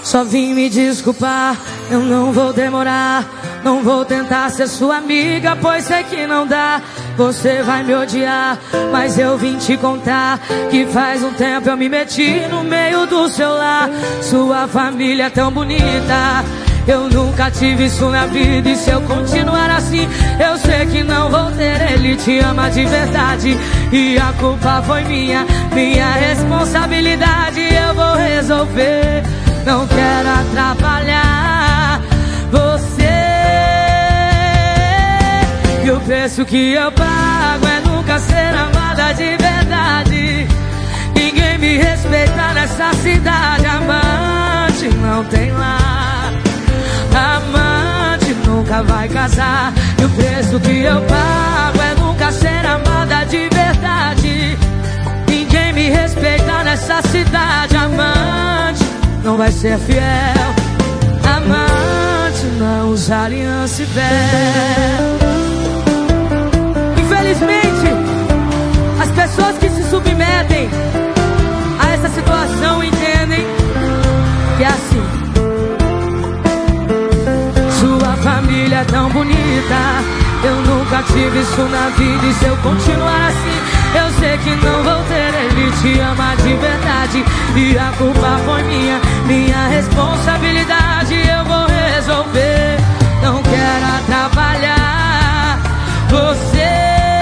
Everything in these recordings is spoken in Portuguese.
Só vim me desculpar, eu não vou demorar. Não vou tentar ser sua amiga, pois sei que não dá. Você vai me odiar, mas eu vim te contar que faz um tempo eu me meti no meio do seu lar. Sua família é tão bonita, eu nunca tive isso na vida. E se eu continuar assim, eu sei que não vou ter. Ele te ama de verdade e a culpa foi minha responsabilidade. Eu vou resolver, não quero atrapalhar você. E o preço que eu pago é nunca ser amada de verdade. Ninguém me respeita nessa cidade. Amante não tem lá, amante nunca vai casar. E o preço que eu pago é nunca ser amada de verdade. Ninguém me respeita nessa cidade. Amante não vai ser fiel, amante não usa aliança e véu. Infelizmente, as pessoas que se submetem a essa situação entendem que é assim. Sua família é tão bonita, eu nunca tive isso na vida. E se eu continuar assim, eu sei que não vou ter. Ele te ama de verdade e a culpa foi minha responsabilidade. Eu vou resolver, não quero atrapalhar você.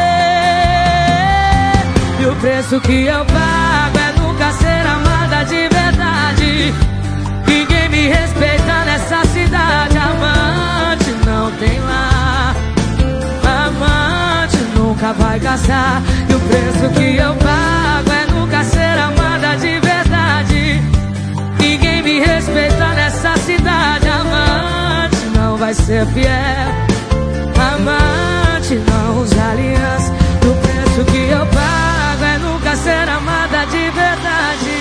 E o preço que eu pago é nunca ser amada de verdade. Ninguém me respeita nessa cidade. Amante não tem lá, amante nunca vai casar. E o preço que eu pago é nunca ser amada de verdade. Ninguém me respeita nessa cidade. Amante não vai ser fiel, amante não usa aliança. E o preço que eu pago é nunca ser amada de verdade.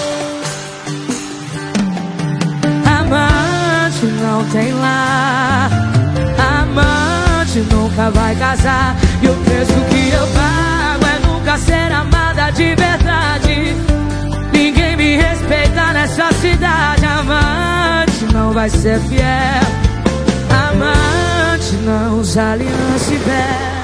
Amante não tem lar, amante nunca vai casar. E o preço que eu pago é nunca ser amada de verdade. Ninguém me respeita nessa cidade. Amante não vai ser fiel, amante não usa aliança e véu.